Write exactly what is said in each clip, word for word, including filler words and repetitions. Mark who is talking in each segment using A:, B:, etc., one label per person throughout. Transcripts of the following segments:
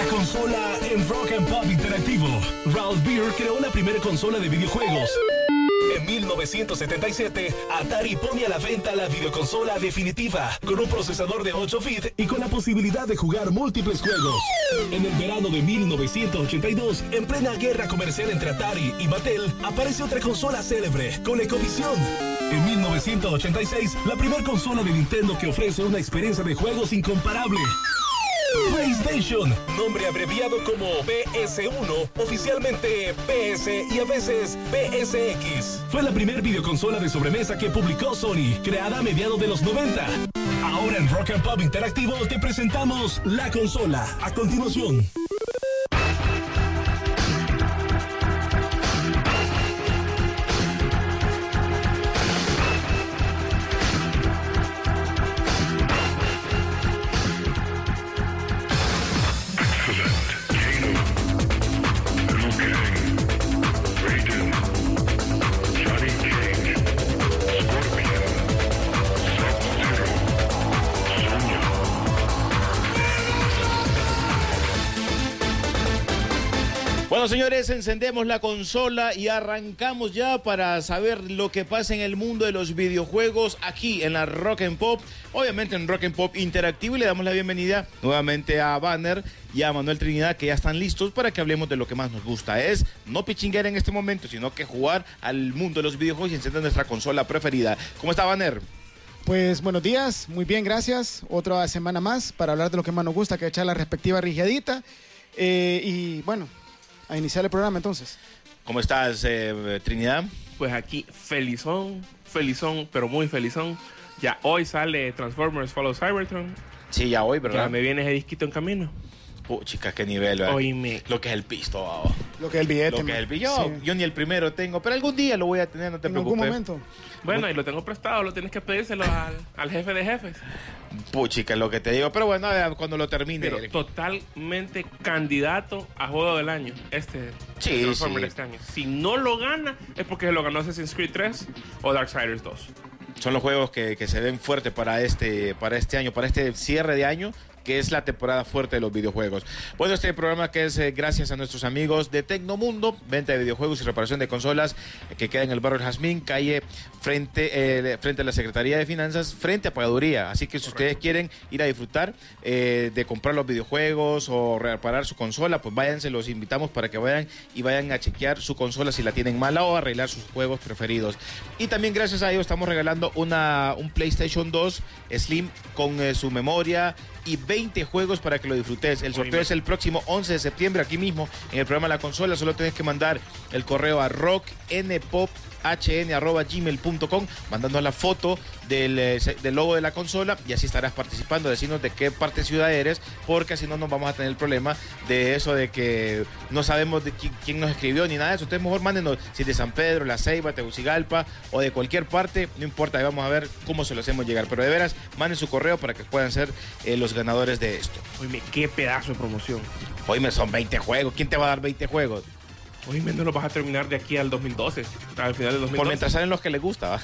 A: La consola en Rock and Pop Interactivo. Ralph Beer creó la primera consola de videojuegos. En mil novecientos setenta y siete, Atari pone a la venta la videoconsola definitiva, con un procesador de ocho bits y con la posibilidad de jugar múltiples juegos. En el verano de mil novecientos ochenta y dos, en plena guerra comercial entre Atari y Mattel, aparece otra consola célebre, ColecoVision. En mil novecientos ochenta y seis, la primera consola de Nintendo que ofrece una experiencia de juegos incomparable. PlayStation, nombre abreviado como P S uno, oficialmente P S y a veces P S X. Fue la primera videoconsola de sobremesa que publicó Sony, creada a mediados de los noventa. Ahora en Rock and Pop Interactivo te presentamos la consola. A continuación.
B: Bueno, señores, encendemos la consola y arrancamos ya para saber lo que pasa en el mundo de los videojuegos aquí en la Rock and Pop, obviamente en Rock and Pop Interactivo, y le damos la bienvenida nuevamente a Banner y a Manuel Trinidad, que ya están listos para que hablemos de lo que más nos gusta. Es no pichinguear en este momento, sino que jugar al mundo de los videojuegos y encender nuestra consola preferida. ¿Cómo está, Banner?
C: Pues buenos días, muy bien, gracias. Otra semana más para hablar de lo que más nos gusta, que echar la respectiva rigiadita. Eh, y bueno, a iniciar el programa entonces.
B: ¿Cómo estás, eh, Trinidad?
D: Pues aquí felizón, felizón, pero muy felizón. Ya hoy sale Transformers Follow Cybertron.
B: Sí, ya hoy, ¿verdad?
D: Ya me viene ese disquito en camino.
B: Oh, chicas, qué nivel, ¿verdad?
D: Oíme.
B: Lo que es el pisto, oh.
C: Lo que es el billete.
B: Lo que es el billete. Yo, sí. yo ni el primero tengo, pero algún día lo voy a tener, no te
C: en
B: preocupes.
C: En algún momento.
D: Bueno, y lo tengo prestado, lo tienes que pedírselo al, al jefe de jefes.
B: Puchica, lo que te digo, pero bueno, cuando lo termine.
D: Pero totalmente candidato a juego del año, este
B: sí,
D: Transformers
B: sí.
D: este año. Si no lo gana, es porque lo ganó Assassin's Creed tres o Darksiders dos.
B: Son los juegos que, que se ven fuertes para este, para este año, para este cierre de año, que es la temporada fuerte de los videojuegos. Bueno, este programa que es eh, gracias a nuestros amigos de Tecnomundo, venta de videojuegos y reparación de consolas, eh, que queda en el barrio del Jazmín, calle frente, eh, frente a la Secretaría de Finanzas, frente a Pagaduría. Así que si Correcto. Ustedes quieren ir a disfrutar eh, de comprar los videojuegos o reparar su consola, pues váyanse, los invitamos para que vayan y vayan a chequear su consola si la tienen mala o arreglar sus juegos preferidos. Y también gracias a ellos estamos regalando una, un PlayStation dos Slim con eh, su memoria y veinte juegos para que lo disfrutes. El sorteo es el próximo once de septiembre, aquí mismo en el programa La Consola. Solo tienes que mandar el correo a rocknpop arroba gmail punto com mandando la foto del, del logo de la consola, y así estarás participando. Decirnos de qué parte de ciudad eres, porque si no nos vamos a tener el problema de eso de que no sabemos de quién, quién nos escribió ni nada de eso. Ustedes mejor mándenos si es de San Pedro, La Ceiba, Tegucigalpa o de cualquier parte, no importa, ahí vamos a ver cómo se lo hacemos llegar, pero de veras manden su correo para que puedan ser eh, los ganadores de esto.
D: Oye, qué pedazo de promoción.
B: Oye, son veinte juegos. ¿Quién te va a dar veinte juegos?
D: Oye, no lo vas a terminar de aquí al dos mil doce, al final del dos mil doce.
B: Por mientras salen los que les gusta, ¿va?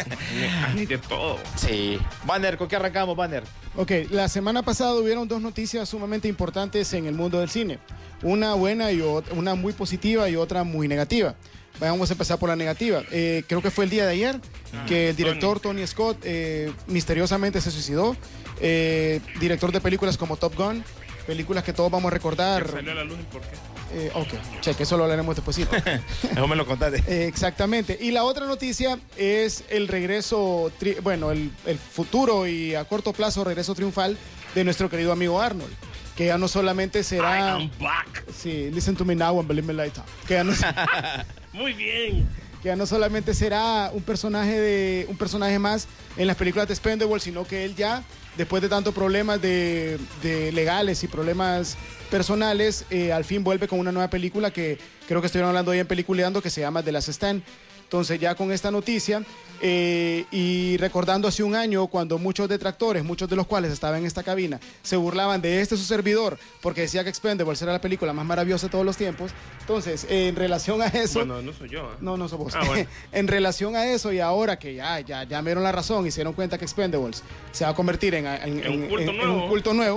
D: Hay de todo.
B: Sí. Banner, ¿con qué arrancamos, Banner?
C: Ok, la semana pasada hubieron dos noticias sumamente importantes en el mundo del cine. Una buena y otra, una muy positiva y otra muy negativa. Vamos a empezar por la negativa. Eh, creo que fue el día de ayer ah, que el director Tony, Tony Scott eh, misteriosamente se suicidó. Eh, director de películas como Top Gun, películas que todos vamos a recordar.
D: ¿Salió a la luz y por qué?
C: Eh, ok, cheque, eso lo hablaremos despuesito.
B: Eso me lo contaste.
C: Eh, exactamente. Y la otra noticia es el regreso, tri- bueno, el, el futuro y a corto plazo regreso triunfal de nuestro querido amigo Arnold. Que ya no solamente será...
D: I am back.
C: Sí, listen to me now and believe me later. Que ya no,
D: Muy bien.
C: Que ya no solamente será un personaje, de, un personaje más en las películas de Expendables, sino que él ya, después de tantos problemas de, de legales y problemas personales, eh, al fin vuelve con una nueva película que creo que estuvieron hablando hoy en Peliculeando, que se llama The Last Stand. Entonces ya con esta noticia eh, y recordando hace un año cuando muchos detractores, muchos de los cuales estaban en esta cabina, se burlaban de este su servidor porque decía que Expendables era la película más maravillosa de todos los tiempos. Entonces, eh, en relación a eso...
D: Bueno, no soy yo. ¿eh?
C: No, no sos vos.
D: Ah, bueno.
C: En relación a eso y ahora que ya, ya, ya me dieron la razón y se dieron cuenta que Expendables se va a convertir en, en,
D: ¿En un culto
C: en,
D: nuevo?
C: en un culto nuevo,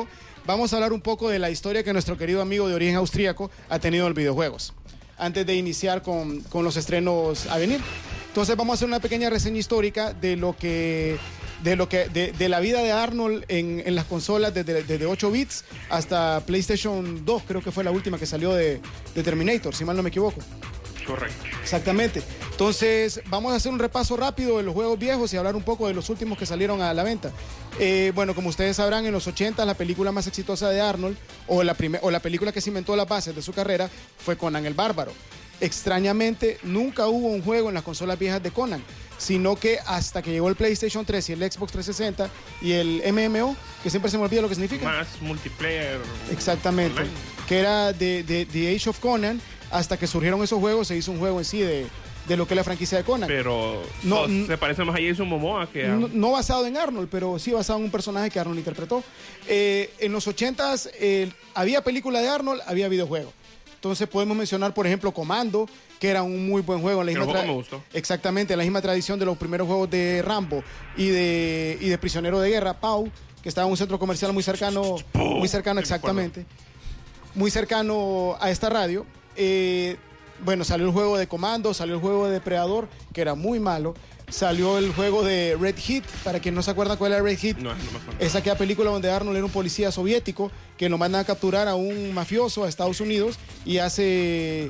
C: vamos a hablar un poco de la historia que nuestro querido amigo de origen austríaco ha tenido en los videojuegos, antes de iniciar con, con los estrenos a venir. Entonces vamos a hacer una pequeña reseña histórica de lo que... de lo que de, de la vida de Arnold en, en las consolas desde, desde ocho bits hasta PlayStation dos, creo que fue la última que salió de, de Terminator, si mal no me equivoco.
D: Correcto.
C: Exactamente. Entonces vamos a hacer un repaso rápido de los juegos viejos y hablar un poco de los últimos que salieron a la venta. Eh, bueno, como ustedes sabrán, en los ochenta la película más exitosa de Arnold, o la, primer, o la película que cimentó las bases de su carrera, fue Conan el Bárbaro. Extrañamente, nunca hubo un juego en las consolas viejas de Conan, sino que hasta que llegó el PlayStation tres y el Xbox trescientos sesenta y el M M O, que siempre se me olvida lo que significa.
D: Más multiplayer.
C: Exactamente.
D: Online. Que
C: era de, de, de Age of Conan, hasta que surgieron esos juegos, se hizo un juego en sí de, de lo que es la franquicia de Conan.
D: Pero
C: no,
D: no, se parece más a Jason Momoa que a...
C: No, no basado en Arnold, pero sí basado en un personaje que Arnold interpretó. Eh, en los ochentas eh, había película de Arnold, había videojuego. Entonces podemos mencionar, por ejemplo, Commando, que era un muy buen juego. En la
D: el
C: misma
D: juego
C: tra-
D: me gustó.
C: Exactamente, en la misma tradición de los primeros juegos de Rambo y de, y de Prisionero de Guerra, Pau, que estaba en un centro comercial muy cercano, muy cercano exactamente, muy cercano a esta radio. Eh, bueno, salió el juego de Commando, salió el juego de Depredador, que era muy malo. Salió el juego de Red Heat, para quien no se acuerda cuál era Red Heat.
D: No, no me acuerdo.
C: Es aquella película donde Arnold era un policía soviético que lo mandan a capturar a un mafioso a Estados Unidos y hace,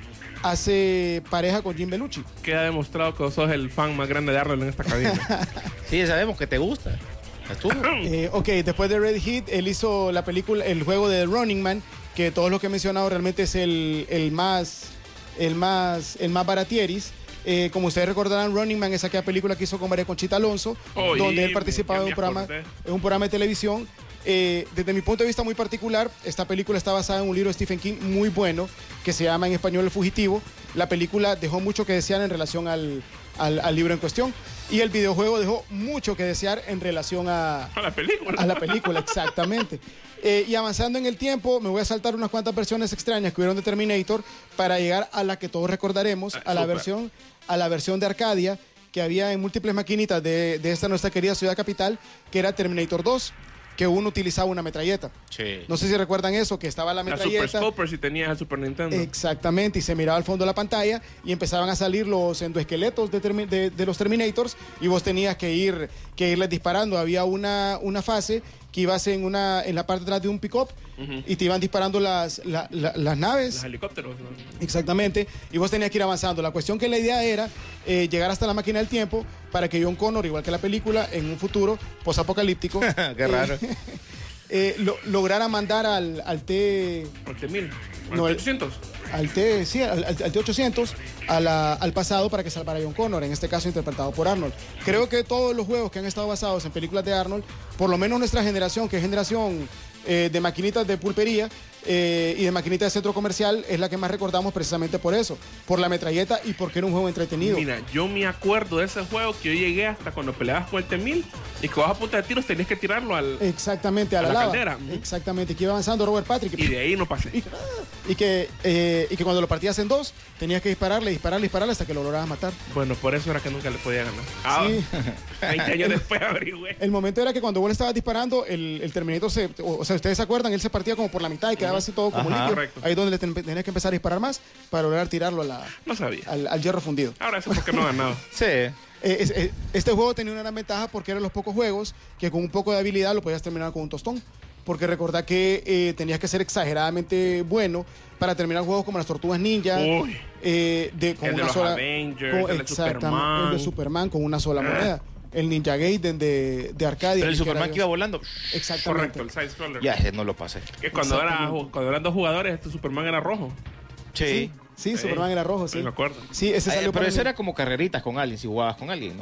C: hace pareja con Jim Belushi.
D: Queda demostrado que sos el fan más grande de Arnold en esta cabina.
B: Sí, sabemos que te gusta. ¿Estuvo?
C: Eh, ok, después de Red Heat, él hizo la película, el juego de Running Man, que todos los que he mencionado realmente es el, el más, el más, el más baratieris. Eh, como ustedes recordarán, Running Man es aquella película que hizo con María Conchita Alonso,
D: Oye,
C: donde él participaba en
D: ya
C: un
D: me
C: programa,
D: acordé.
C: en un programa de televisión. Eh, desde mi punto de vista muy particular, esta película está basada en un libro de Stephen King muy bueno, que se llama en español El Fugitivo. La película dejó mucho que desear en relación al, al, al libro en cuestión, y el videojuego dejó mucho que desear en relación a,
D: A la película.
C: a la película, exactamente. Eh, y avanzando en el tiempo, me voy a saltar unas cuantas versiones extrañas que hubieron de Terminator para llegar a la que todos recordaremos,
D: Ah,
C: a la
D: súper.
C: versión, a la versión de Arcadia que había en múltiples maquinitas de, de esta nuestra querida ciudad capital, que era Terminator dos, que uno utilizaba una metralleta.
B: Sí.
C: No sé si recuerdan eso, que estaba la
D: La Super
C: metralleta.
D: Scoper si tenías el Super Nintendo.
C: Exactamente, y se miraba al fondo de la pantalla y empezaban a salir los endoesqueletos de, termi- de, de los Terminators y vos tenías que ir que irles disparando. Había una, una fase que ibas en, una, en la parte de atrás de un pick-up
D: Ujú.
C: y te iban disparando las, la- la- las naves.
D: Los helicópteros. ¿no?
C: Exactamente, y vos tenías que ir avanzando. La cuestión que la idea era eh, llegar hasta la máquina del tiempo para que John Connor, igual que la película, en un futuro posapocalíptico,
B: Qué raro.
C: eh, eh, lo- lograra mandar al, al T...
D: once mil.
C: No, el-
D: ochocientos.
C: al T, sí, al, al T ochocientos, a la- al pasado para que salvara a John Connor, en este caso interpretado por Arnold. Creo que todos los juegos que han estado basados en películas de Arnold, por lo menos nuestra generación, que es generación eh, de maquinitas de pulpería eh, y de maquinitas de centro comercial, es la que más recordamos precisamente por eso, por la metralleta y porque era un juego entretenido.
D: Mira, yo me acuerdo de ese juego que yo llegué hasta cuando peleabas con el T mil y que vas a punta de tiros tenías que tirarlo al...
C: Exactamente, a la,
D: a la
C: lava.
D: caldera. Ujú.
C: Exactamente, que iba avanzando Robert Patrick.
D: Y de ahí no pasé.
C: Y, y que, eh, y que cuando lo partías en dos, tenías que dispararle, dispararle, dispararle hasta que lo lograbas matar.
D: Bueno, por eso era que nunca le podía ganar. Ah,
C: Sí.
D: veinte años después averigüé.
C: El momento era que cuando vos le estabas disparando, el, el Terminator se... O, o sea, ustedes se acuerdan, él se partía como por la mitad y quedaba así todo como
B: Ajá.
C: líquido.
D: Correcto.
C: Ahí es donde le ten- tenías que empezar a disparar más para lograr tirarlo a la-
D: No sabía.
C: al, al hierro fundido.
D: Ahora sé por qué no ganaba.
B: Sí.
C: Eh, es- eh, este juego tenía una gran ventaja porque eran los pocos juegos que con un poco de habilidad lo podías terminar con un tostón. Porque recordá que eh, tenías que ser exageradamente bueno para terminar juegos como las Tortugas Ninja.
D: Uy.
C: eh, de, con
D: El de
C: una
D: los
C: sola,
D: Avengers,
C: con-
D: el de
C: exactamente,
D: Superman.
C: el de Superman con una sola moneda. El Ninja Gaiden de, de Arcadia.
B: Pero el
C: que era
B: Superman
C: de-
B: que iba volando.
C: Exactamente.
D: Correcto, el side scroller.
B: Ya, ese no lo pasé.
D: Que cuando, era,
C: Exactamente.
D: cuando eran dos jugadores, este Superman era rojo.
B: Sí.
C: Sí, sí, Superman era rojo, sí.
D: Me acuerdo.
C: Sí, ese
B: Ay,
C: salió
B: pero
C: para
B: ese
C: el-
B: era como carreritas con alguien, si jugabas con alguien, ¿no?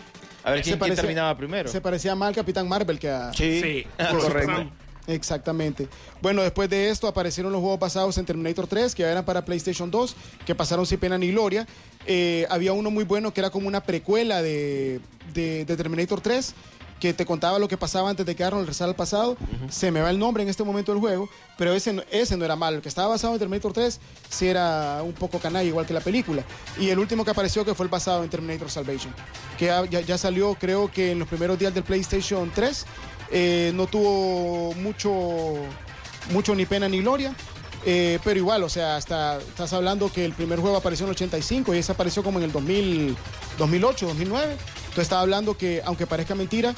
B: A ver
C: Se
B: quién, quién
C: parecía-
B: terminaba primero.
C: Se parecía más al Capitán Marvel que a...
B: Sí,
D: Sí,
B: Ah,
D: por
B: correcto.
D: Sam.
C: Exactamente. Bueno, después de esto aparecieron los juegos basados en Terminator tres, que eran para PlayStation dos, que pasaron sin pena ni gloria. Eh, había uno muy bueno que era como una precuela de, de- de Terminator tres, que te contaba lo que pasaba antes de que Arnold regresara al pasado. Se me va el nombre en este momento del juego, pero ese, no- ese no era malo. El que estaba basado en Terminator tres sí era un poco canalla, igual que la película. Y el último que apareció que fue el basado en Terminator Salvation, que ya, ya- ya salió creo que en los primeros días del PlayStation tres. Eh, no tuvo mucho mucho ni pena ni gloria. Eh, pero igual, o sea, hasta estás hablando que el primer juego apareció en el ochenta y cinco y ese apareció como en el dos mil, dos mil ocho, dos mil nueve. Entonces estaba hablando que, aunque parezca mentira,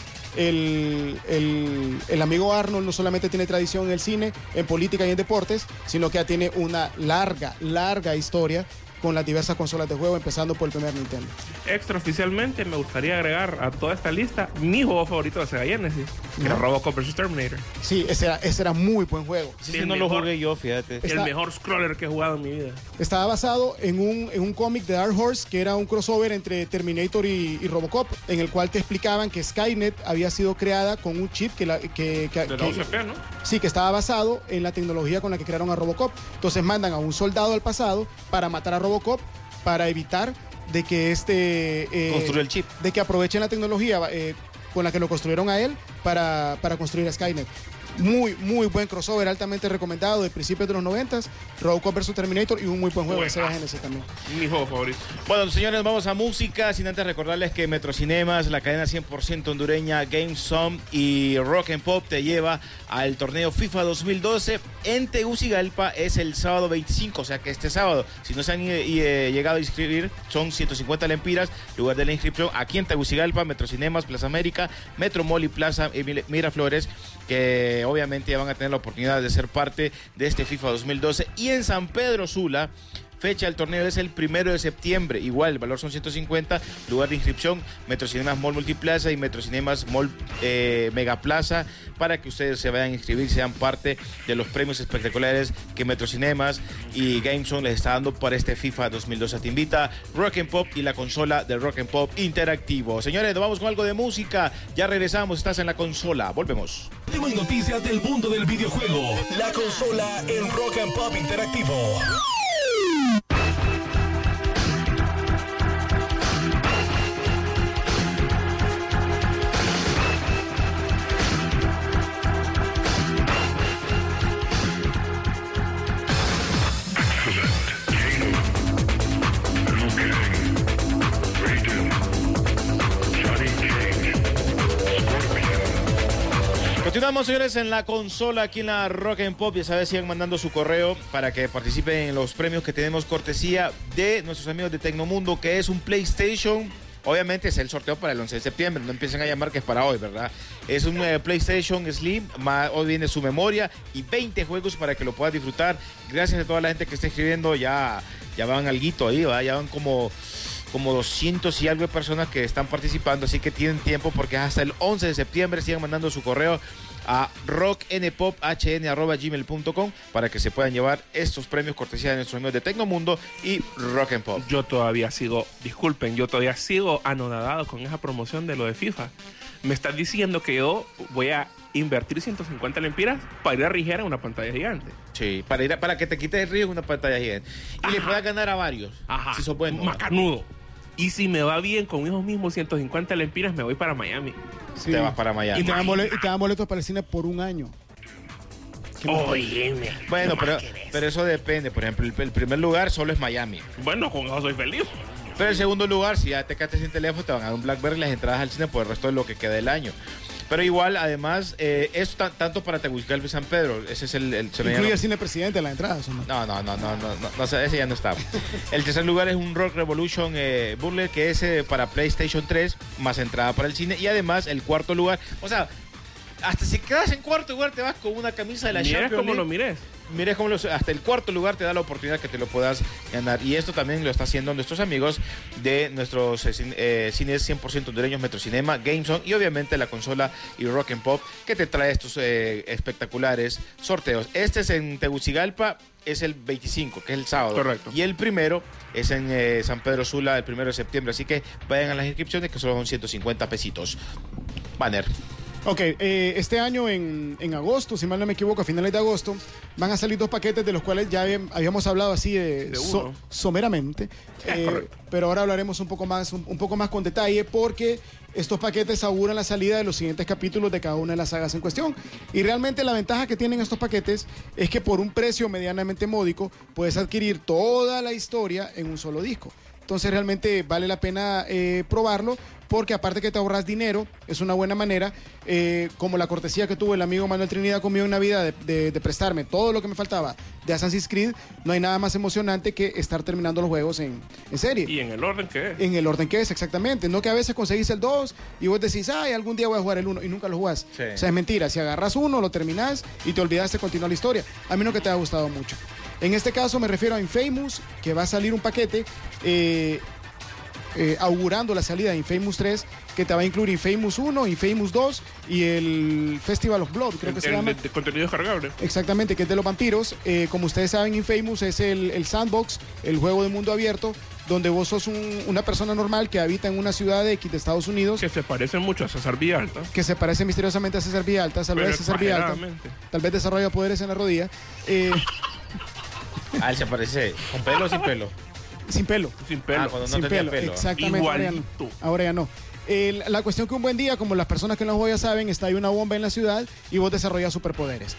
C: el, el, el amigo Arnold no solamente tiene tradición en el cine, en política y en deportes, sino que ya tiene una larga, larga historia con las diversas consolas de juego, empezando por el primer Nintendo.
D: Extraoficialmente me gustaría agregar a toda esta lista mi juego favorito de Sega Genesis, que era Robocop versus Terminator.
C: Sí, ese era, ese era muy buen juego.
B: Sí,
D: Sí,
B: sí, no
D: el
B: lo
D: mejor.
B: jugué yo, fíjate.
C: Está-
D: El mejor scroller que he jugado en mi vida.
C: Estaba basado en un, en un cómic de Dark Horse, que era un crossover entre Terminator y, y Robocop, en el cual te explicaban que Skynet había sido creada con un chip que... La, que, que,
D: De la
C: que-
D: O C P, ¿no?
C: Sí, que estaba basado en la tecnología con la que crearon a Robocop. Entonces mandan a un soldado al pasado para matar a Robocop, para evitar de que este... eh,
B: Construyó el chip.
C: De que aprovechen la tecnología eh, con la que lo construyeron a él para, para construir a Skynet. Muy, muy buen crossover, altamente recomendado de principios de los noventas, Robocop versus Terminator y un muy buen juego de Sega
D: Buenazo.
C: Genesis también.
D: Mi juego favorito.
B: Bueno, señores, vamos a música, sin antes recordarles que Metrocinemas, la cadena cien por ciento hondureña, GameZone y Rock and Pop te lleva al torneo FIFA dos mil doce en Tegucigalpa. Es el sábado veinticinco, o sea que este sábado, si no se han eh, eh, llegado a inscribir, son ciento cincuenta lempiras, lugar de la inscripción aquí en Tegucigalpa, Metrocinemas, Plaza América, Metro Mall y Plaza Emil- Miraflores, que obviamente ya van a tener la oportunidad de ser parte de este FIFA dos mil doce. Y en San Pedro Sula, fecha del torneo es el primero de septiembre. Igual, el valor son ciento cincuenta. Lugar de inscripción, Metrocinemas Mall Multiplaza y Metrocinemas Mall eh, Megaplaza, para que ustedes se vayan a inscribir, sean parte de los premios espectaculares que Metrocinemas y GameZone les está dando para este FIFA dos mil doce. Te invita Rock and Pop y la consola de Rock and Pop interactivo. Señores, nos vamos con algo de música. Ya regresamos, estás en la consola. Volvemos.
A: Últimas noticias del mundo del videojuego. La consola en Rock and Pop interactivo.
B: Continuamos, señores, en la consola aquí en la Rock and Pop. Ya sabes, sigan mandando su correo para que participen en los premios que tenemos cortesía de nuestros amigos de Tecnomundo, que es un PlayStation. Obviamente es el sorteo para el once de septiembre, no empiecen a llamar que es para hoy, ¿verdad? Es un eh, PlayStation Slim, más, hoy viene su memoria y veinte juegos para que lo puedas disfrutar. Gracias a toda la gente que está escribiendo, ya, ya van alguito ahí, ¿va? Ya van como... como doscientos y algo de personas que están participando, así que tienen tiempo porque es hasta el once de septiembre. Sigan mandando su correo a rocknpophn arroba gmail punto com para que se puedan llevar estos premios cortesía de nuestros amigos de Tecnomundo y Rock and Pop.
D: Yo todavía sigo, disculpen, yo todavía sigo anonadado con esa promoción de lo de FIFA. Me estás diciendo que yo voy a invertir ciento cincuenta lempiras para ir a riger en una pantalla gigante.
B: Sí, para ir a- para que te quites el río en una pantalla gigante. Y
D: Ajá.
B: le puedas ganar a varios.
D: Ajá.
B: Si sos bueno.
D: Macanudo. Y si me va bien con esos mismos ciento cincuenta lempiras, me voy para Miami.
C: Sí.
B: Te vas para Miami.
C: Y te dan boletos, y te dan boletos para el cine por un año.
D: Óyeme.
B: Bueno,
D: ¿qué
B: pero,
D: más querés?
B: pero eso depende. Por ejemplo, el, el primer lugar solo es Miami.
D: Bueno, con eso soy feliz.
B: Pero el segundo lugar, si ya te quedaste sin teléfono, te van a dar un BlackBerry y las entradas al cine por el resto de lo que queda del año. Pero igual, además, eh, es ta- tanto para Tegucigalpa y San Pedro. Ese es el... el se lo
C: Incluye
B: llama-
C: el cine presidente en la entrada. ¿O no?
B: No, no, no, no, no, no, no, ese ya no está. El tercer lugar es un Rock Revolution eh, Burler, que es eh, para PlayStation tres, más entrada para el cine. Y además, el cuarto lugar, o sea, hasta si quedas en cuarto lugar te vas con una camisa de la
D: Mira
B: Champions
D: cómo lo
B: League.
D: mires.
B: Mires cómo los- hasta el cuarto lugar te da la oportunidad que te lo puedas ganar. Y esto también lo está haciendo nuestros amigos de nuestros eh, cin- eh, cines cien por ciento hondureños, Metrocinema, GameZone y obviamente la consola y Rock and Pop, que te trae estos eh, espectaculares sorteos. Este es en Tegucigalpa, es el veinticinco, que es el sábado.
D: Correcto.
B: Y el primero es en eh, San Pedro Sula, el primero de septiembre. Así que vayan a las inscripciones, que solo son ciento cincuenta pesitos. Banner.
C: Ok, eh, este año en, en agosto, si mal no me equivoco, a finales de agosto, van a salir dos paquetes de los cuales ya habían- habíamos hablado así de,
D: De
C: so-
D: uno.
C: someramente. Eh,
D: correcto.
C: pero ahora hablaremos un poco más, un, un poco más con detalle porque estos paquetes auguran la salida de los siguientes capítulos de cada una de las sagas en cuestión. Y realmente la ventaja que tienen estos paquetes es que por un precio medianamente módico puedes adquirir toda la historia en un solo disco. Entonces realmente vale la pena eh, probarlo porque aparte que te ahorras dinero, es una buena manera, eh, como la cortesía que tuvo el amigo Manuel Trinidad conmigo en Navidad de, de, de prestarme todo lo que me faltaba de Assassin's Creed, no hay nada más emocionante que estar terminando los juegos en, en serie.
D: Y en el orden que es.
C: En el orden que es, exactamente. No que a veces conseguís el dos y vos decís, ay, algún día voy a jugar el uno y nunca lo jugás.
B: Sí.
C: O sea, es mentira. Si agarras uno, lo terminás y te olvidaste de continuar la historia. A mí no que te ha gustado mucho. En este caso me refiero a Infamous, que va a salir un paquete eh, eh, augurando la salida de Infamous tres, que te va a incluir Infamous uno, Infamous dos y el Festival of Blood, creo
D: El-
C: que se
D: el
C: llama.
D: de, de contenido descargable.
C: Exactamente, que es de los vampiros. Eh, como ustedes saben, Infamous es el, el sandbox, el juego de mundo abierto, donde vos sos un- una persona normal que habita en una ciudad de X de Estados Unidos,
D: Que se parece mucho a César Villalta.
C: que se parece misteriosamente a César Villalta. Saludos
D: Pero
C: a César Villalta.
D: exageradamente.
C: Tal vez desarrolla poderes en la rodilla. Eh,
B: Ah, él se parece con pelo o sin pelo.
C: sin pelo.
D: Sin pelo.
B: Ah, cuando no
C: sin
B: tenía
C: pelo,
B: pelo.
C: exactamente. Ahora ya no.
D: Igualito.
C: Ahora ya no. El- la cuestión que un buen día, como las personas que no juegan saben, está ahí una bomba en la ciudad y vos desarrollas superpoderes.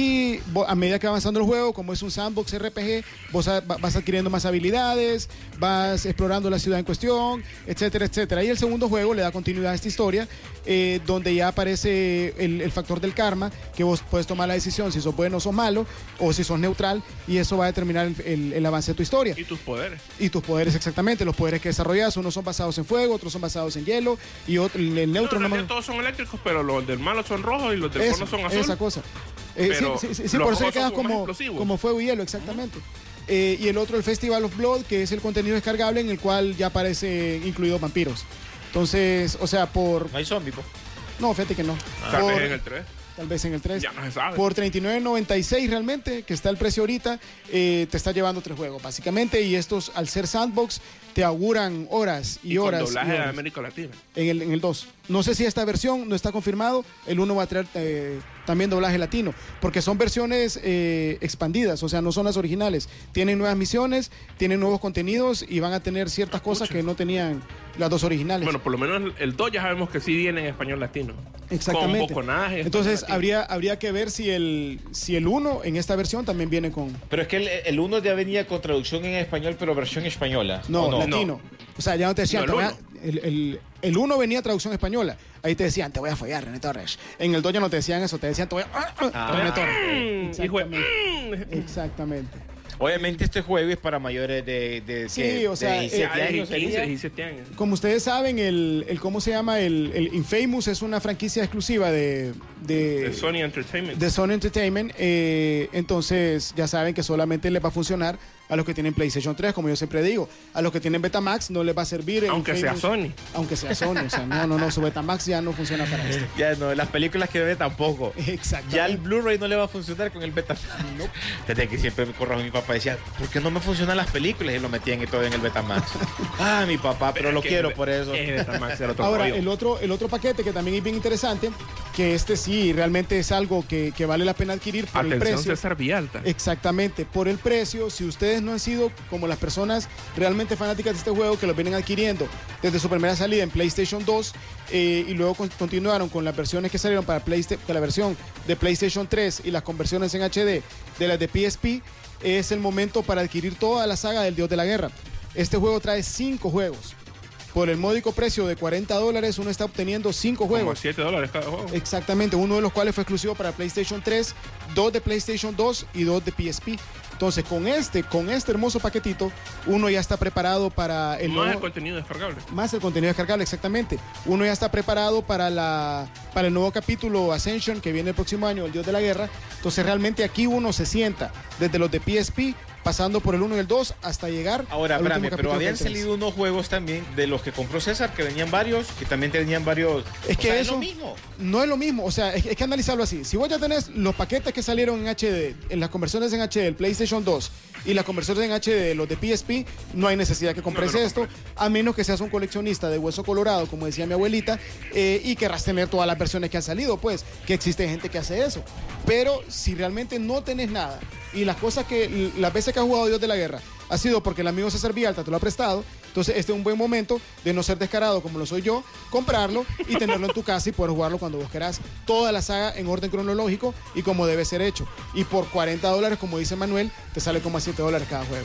C: Y vo- a medida que va avanzando el juego, como es un sandbox R P G, vos a- va- vas adquiriendo más habilidades, vas explorando la ciudad en cuestión, etcétera, etcétera. Y el segundo juego le da continuidad a esta historia, eh, donde ya aparece el, el factor del karma, que vos puedes tomar la decisión si sos bueno o sos malo, o si sos neutral, y eso va a determinar el, el- el avance de tu historia.
D: Y tus poderes.
C: Y tus poderes, exactamente, los poderes que desarrollas, unos son basados en fuego, otros son basados en hielo, y otro, el, el neutro
D: No, en
C: no
D: realidad
C: me-
D: todos son eléctricos, pero los del malo son rojos y los del
C: Eso,
D: bueno son azul.
C: esa cosa. Eh,
D: Pero
C: sí, sí, sí, sí,
D: los
C: por eso
D: rojos
C: que quedan
D: son como más
C: como,
D: explosivos.
C: como fuego y hielo, exactamente. Eh, y el otro, el Festival of Blood, que es el contenido descargable en el cual ya aparece incluidos vampiros. Entonces, o sea, por...
B: No hay zombie, po.
C: No, fíjate que no.
D: Tal
C: Por-
D: vez en el tres.
C: Tal vez en el tres.
D: Ya no se sabe.
C: Por treinta y nueve noventa y seis realmente, que está el precio ahorita, eh, te está llevando tres juegos, básicamente. Y estos, al ser sandbox, te auguran horas y,
D: Y con
C: horas.
D: doblaje
C: y
D: de
C: horas.
D: América Latina.
C: En el, en el dos. No sé si esta versión no está confirmado. El uno va a traer eh, también doblaje latino. Porque son versiones eh, expandidas, o sea, no son las originales. Tienen nuevas misiones, tienen nuevos contenidos y van a tener ciertas cosas que no tenían las dos originales.
D: Bueno, por lo menos el dos ya sabemos que sí viene en español latino.
C: Exactamente.
D: Con boconaje.
C: Entonces
D: español latino.
C: habría, habría que ver si el si el uno en esta versión también viene con...
B: Pero es que el, el uno ya venía con traducción en español, pero versión española.
C: No,
B: ¿o
C: latino. O sea, ya no te decían...
D: No,
C: te
D: el
C: voy a- el, el, el uno venía traducción española. Ahí te decían, te voy a follar, René Torres. En el dos ya no te decían eso, te decían, te voy a... ah, ah,
B: Ah.
C: René Torres.
D: Mm, hijo de-
C: Exactamente.
D: mm.
C: Exactamente.
B: Obviamente este juego es para mayores de, de,
C: Sí,
B: ¿qué?
C: o sea,
B: de diecisiete
D: Ya,
B: años.
D: quince,
B: sería.
D: diecisiete años.
C: Como ustedes saben, el, el ¿cómo se llama? El, el Infamous es una franquicia exclusiva de... de
D: De Sony Entertainment.
C: de Sony Entertainment, eh, entonces ya saben que solamente les va a funcionar a los que tienen PlayStation tres, como yo siempre digo. A los que tienen Betamax no les va a servir. en
D: Aunque sea
C: Infamous-
D: Sony.
C: Aunque sea Sony, o sea, no, no, no, su Betamax ya no funciona para esto.
B: Ya no, las películas que ve tampoco.
C: Exactamente.
B: Ya el Blu-ray no le va a funcionar con el Betamax. Desde que siempre me corro mi papá decía, ¿por qué no me funcionan las películas? Y lo metían y todo en el Betamax. Ah, mi papá, pero, lo
D: es que
B: quiero
D: es-
B: por eso.
D: Es Betamax, el otro
C: Ahora,
D: rollo.
C: el otro, el otro paquete que también es bien interesante, que este sí realmente es algo que, que vale la pena adquirir por el
D: Atención,
C: precio.
D: César Villalta.
C: Exactamente, por el precio, si ustedes no han sido como las personas realmente fanáticas de este juego que lo vienen adquiriendo desde su primera salida en PlayStation dos eh, y luego con- continuaron con las versiones que salieron para Playsta- con la versión de PlayStation tres y las conversiones en H D de las de P S P, es el momento para adquirir toda la saga del Dios de la Guerra. Este juego trae cinco juegos. Por el módico precio de cuarenta dólares uno está obteniendo cinco
D: Como
C: juegos.
D: siete dólares cada juego.
C: Exactamente, uno de los cuales fue exclusivo para PlayStation tres, dos de PlayStation dos y dos de P S P. Entonces, con este, con este hermoso paquetito, uno ya está preparado para el
D: Más el
C: nuevo,
D: contenido descargable.
C: más el contenido descargable, exactamente. Uno ya está preparado para la para el nuevo capítulo Ascension que viene el próximo año, el Dios de la Guerra. Entonces, realmente aquí uno se sienta desde los de P S P, pasando por el uno y el dos hasta llegar
B: Ahora,
C: al último
B: espérame, pero
C: capítulo
B: habían
C: del tres.
B: salido unos juegos también de los que compró César, que venían varios, que también tenían varios...
C: Es
B: o
C: que
B: sea,
C: eso
B: lo mismo.
C: no es lo mismo, o sea, es, es que analizarlo así. Si vos ya tenés los paquetes que salieron en H D, en las conversiones en H D del PlayStation dos y las conversiones en H D de los de P S P, no hay necesidad que compres
D: No, no lo
C: esto,
D: compres.
C: a menos que seas un coleccionista de hueso colorado, como decía mi abuelita, eh, y querrás tener todas las versiones que han salido, pues, que existe gente que hace eso. Pero si realmente no tenés nada y las cosas que, las veces que has jugado Dios de la Guerra, ha sido porque el amigo César Villalta te lo ha prestado. Entonces este es un buen momento de no ser descarado como lo soy yo, comprarlo y tenerlo en tu casa y poder jugarlo cuando vos querás. Toda la saga en orden cronológico y como debe ser hecho. Y por cuarenta dólares, como dice Manuel, te sale como a siete dólares cada juego.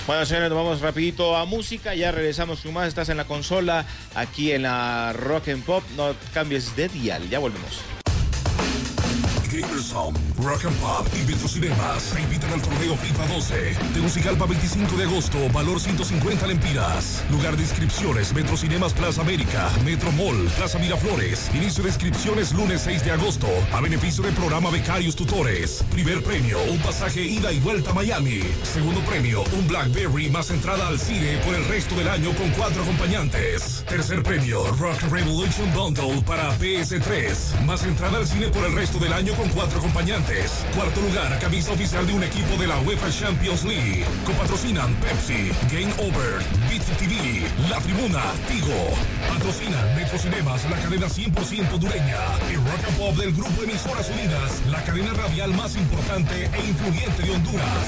B: Bueno, señores, nos vamos rapidito a música. Ya regresamos con más. Estás en la consola, aquí en la Rock and Pop. No cambies de dial. Ya volvemos.
A: Gamersom, Rock and Pop y Metrocinemas te invitan al torneo FIFA doce. Tegucigalpa, veinticinco de agosto, valor ciento cincuenta lempiras. Lugar de inscripciones, Metrocinemas Plaza América, Metro Mall, Plaza Miraflores. Inicio de inscripciones lunes seis de agosto, a beneficio del programa Becarios Tutores. Primer premio, un pasaje ida y vuelta a Miami. Segundo premio, un BlackBerry más entrada al cine por el resto del año con cuatro acompañantes. Tercer premio, Rock Revolution Bundle para P S tres, más entrada al cine por el resto del año con cuatro acompañantes. Cuarto lugar, camisa oficial de un equipo de la UEFA Champions League. Copatrocinan Pepsi, Game Over, Beat T V, La Tribuna, Tigo. Patrocinan Metrocinemas, la cadena cien por ciento hondureña. Y Rock and Pop del Grupo Emisoras Unidas, la cadena radial más importante e influyente de Honduras.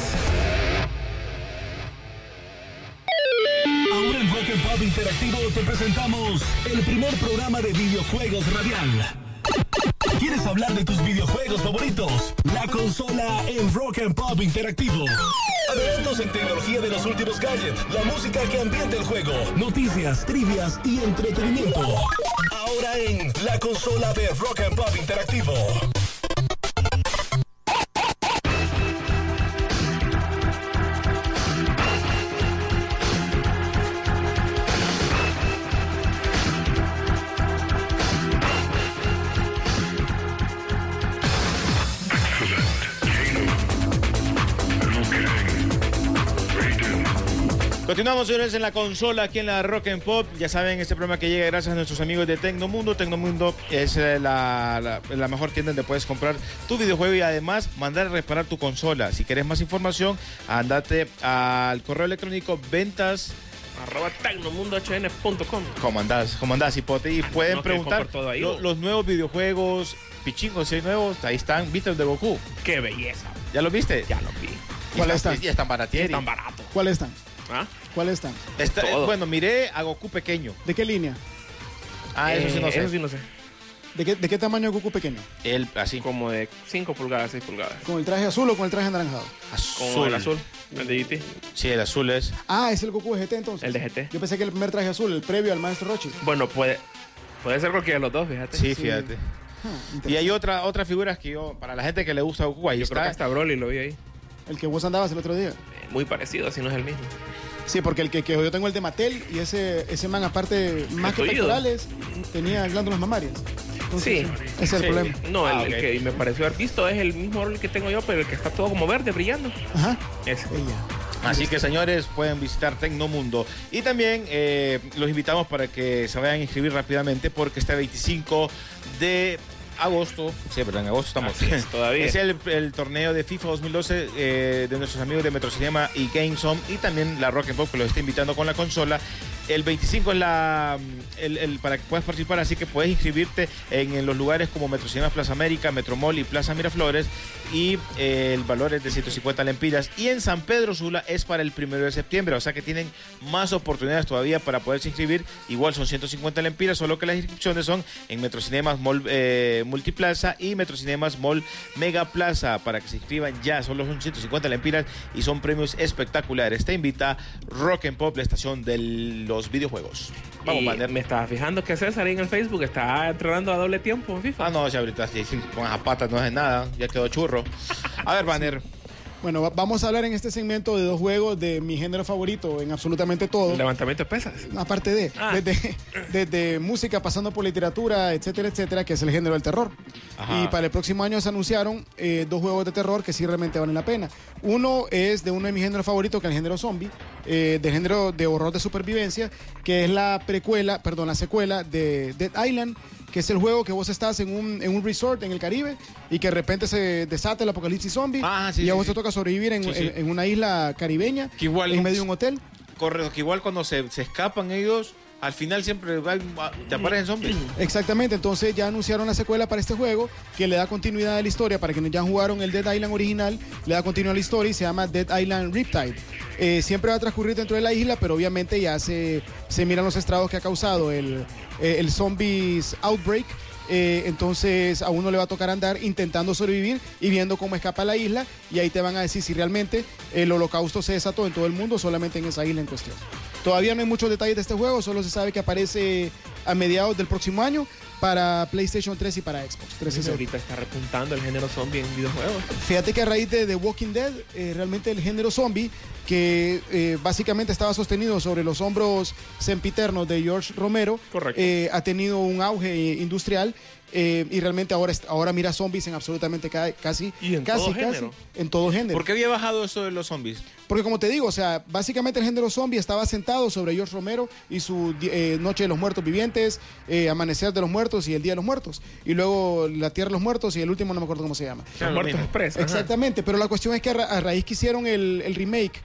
E: Ahora en Rock and Pop Interactivo te presentamos el primer programa de videojuegos radial. ¿Quieres hablar de tus videojuegos favoritos? La consola en Rock and Pop Interactivo. Adelantos en tecnología de los últimos gadgets, la música que ambienta el juego, noticias, trivias y entretenimiento. Ahora en la consola de Rock and Pop Interactivo.
B: Continuamos, señores, en la consola, aquí en la Rock and Pop. Ya saben, este programa que llega gracias a nuestros amigos de Tecnomundo. Tecnomundo es eh, la, la, la mejor tienda donde puedes comprar tu videojuego y además mandar a reparar tu consola. Si quieres más información, andate al correo electrónico ventas
D: arroba tecnomundo h n punto com.
B: ¿Cómo andás? ¿Cómo andás, Hipote? Y pueden
D: No,
B: preguntar
D: todo ahí,
B: lo, los nuevos videojuegos, pichingos, si hay nuevos, ahí están. ¿Viste el de Goku?
D: ¡Qué belleza!
B: ¿Ya lo viste?
D: Ya lo vi.
C: ¿Cuáles
B: Y
C: están?
B: Ya están baratos.
D: Es tan barato.
C: ¿Cuáles están?
D: ¿Ah?
C: ¿Cuáles están?
B: Está,
D: Todo.
B: bueno, miré a Goku pequeño.
C: ¿De qué línea?
B: Ah, eso sí no
D: Eh,
B: sé.
D: Eso sí no sé.
C: ¿De qué, de qué tamaño es Goku pequeño?
B: Él, así.
D: Como de cinco pulgadas, seis pulgadas.
C: ¿Con el traje azul o con el traje anaranjado?
D: Como el azul, el de G T.
B: Sí, el azul es.
C: Ah, es el Goku de G T entonces.
D: El de G T.
C: Yo pensé que el primer traje azul, el previo al maestro Rochi.
D: Bueno, puede, puede ser cualquiera de los dos, fíjate.
B: Sí,
C: Sí.
B: fíjate.
C: Ah,
B: Y
C: interesante.
B: hay otra, otras figuras que yo, para la gente que le gusta Goku, ahí
D: Yo
B: está.
D: creo que hasta Broly lo vi ahí.
C: El que vos andabas el otro día.
D: Eh, Muy parecido, si no es el mismo.
C: Sí, porque el que, que yo tengo el de Mattel y ese, ese man, aparte, más que
D: tuyo?
C: pectorales, tenía glándulas mamarias. Entonces,
D: Sí.
C: Ese es el
B: Sí.
C: problema.
D: No, el,
B: Ah,
D: el
B: ok.
D: que me pareció haber visto es el mismo Broly que tengo yo, pero el que está todo como verde, brillando.
C: Ajá.
D: Ese.
C: Ella.
B: Así que, señores, pueden visitar Tecnomundo. Y también eh, los invitamos para que se vayan a inscribir rápidamente porque este veinticinco de agosto, sí, verdad, en agosto estamos.
D: Así es, todavía.
B: Es el, el torneo de FIFA dos mil doce eh, de nuestros amigos de Metrocinema y GameZone y también la Rock and Pop que los está invitando con la consola. El veinticinco es la el, el- para que puedas participar, así que puedes inscribirte en, en los lugares como Metrocinemas Plaza América, Metro Mall y Plaza Miraflores y eh, el valor es de ciento cincuenta lempiras. Y en San Pedro Sula es para el primero de septiembre, o sea que tienen más oportunidades todavía para poderse inscribir. Igual son ciento cincuenta lempiras, solo que las inscripciones son en Metrocinemas Mall eh, Multiplaza y Metrocinemas Mall Mega Plaza. Para que se inscriban ya, solo son ciento cincuenta lempiras y son premios espectaculares. Te invita Rock and Pop, la estación de los videojuegos. Vamos,
D: Y
B: Banner.
D: me estaba fijando que César ahí en el Facebook está entrenando a doble tiempo en FIFA.
B: Ah, no, si ahorita sí, sí, con las patas no hace nada, ya quedó churro. A ver, Banner.
C: Bueno, va- vamos a hablar en este segmento de dos juegos de mi género favorito en absolutamente todo.
D: Levantamiento de pesas.
C: Aparte de,
D: Ah.
C: desde, desde música, pasando por literatura, etcétera, etcétera, que es el género del terror.
B: Ajá.
C: Y para el próximo año se anunciaron eh, dos juegos de terror que sí realmente valen la pena. Uno es de uno de mis géneros favoritos, que es el género zombie, eh, del género de horror de supervivencia, que es la precuela, perdón, la secuela de Dead Island, que es el juego que vos estás en un, en un resort en el Caribe y que de repente se desata el apocalipsis zombie
B: Ah, sí,
C: y a
B: sí,
C: vos
B: sí.
C: te toca sobrevivir en,
B: Sí, sí.
C: en- en una isla caribeña,
B: Que igual
C: en
B: no-
C: medio de un hotel.
B: Correcto, que igual cuando se, se escapan ellos, al final siempre va- te aparecen zombies.
C: Exactamente, entonces ya anunciaron la secuela para este juego que le da continuidad a la historia. Para quienes ya jugaron el Dead Island original, le da continuidad a la historia y se llama Dead Island Riptide. Eh, siempre va a transcurrir dentro de la isla, pero obviamente ya se, se miran los estragos que ha causado el, eh, el Zombies Outbreak. Eh, entonces a uno le va a tocar andar intentando sobrevivir y viendo cómo escapa la isla, y ahí te van a decir si realmente el holocausto se desató en todo el mundo o solamente en esa isla en cuestión. Todavía no hay muchos detalles de este juego, solo se sabe que aparece a mediados del próximo año para PlayStation tres y para Xbox trescientos sesenta.
D: Ahorita está repuntando el género zombie en videojuegos.
C: Fíjate que a raíz de The Walking Dead, eh, realmente el género zombie, que eh, básicamente estaba sostenido sobre los hombros sempiternos de George Romero, eh, ha tenido un auge industrial. Eh, y realmente ahora, ahora mira zombies en absolutamente ca casi,
D: ¿Y en
C: casi,
D: todo
C: casi,
D: género?
C: en todo género.
B: ¿Por qué había bajado eso de los zombies?
C: Porque como te digo, o sea, básicamente el género zombie estaba sentado sobre George Romero y su eh, Noche de los Muertos Vivientes, eh, Amanecer de los Muertos y El Día de los Muertos. Y luego La Tierra de los Muertos y el último no me acuerdo cómo se llama.
D: Los Muertos Express.
C: Exactamente, pero la cuestión es que a, ra a raíz que hicieron el, el remake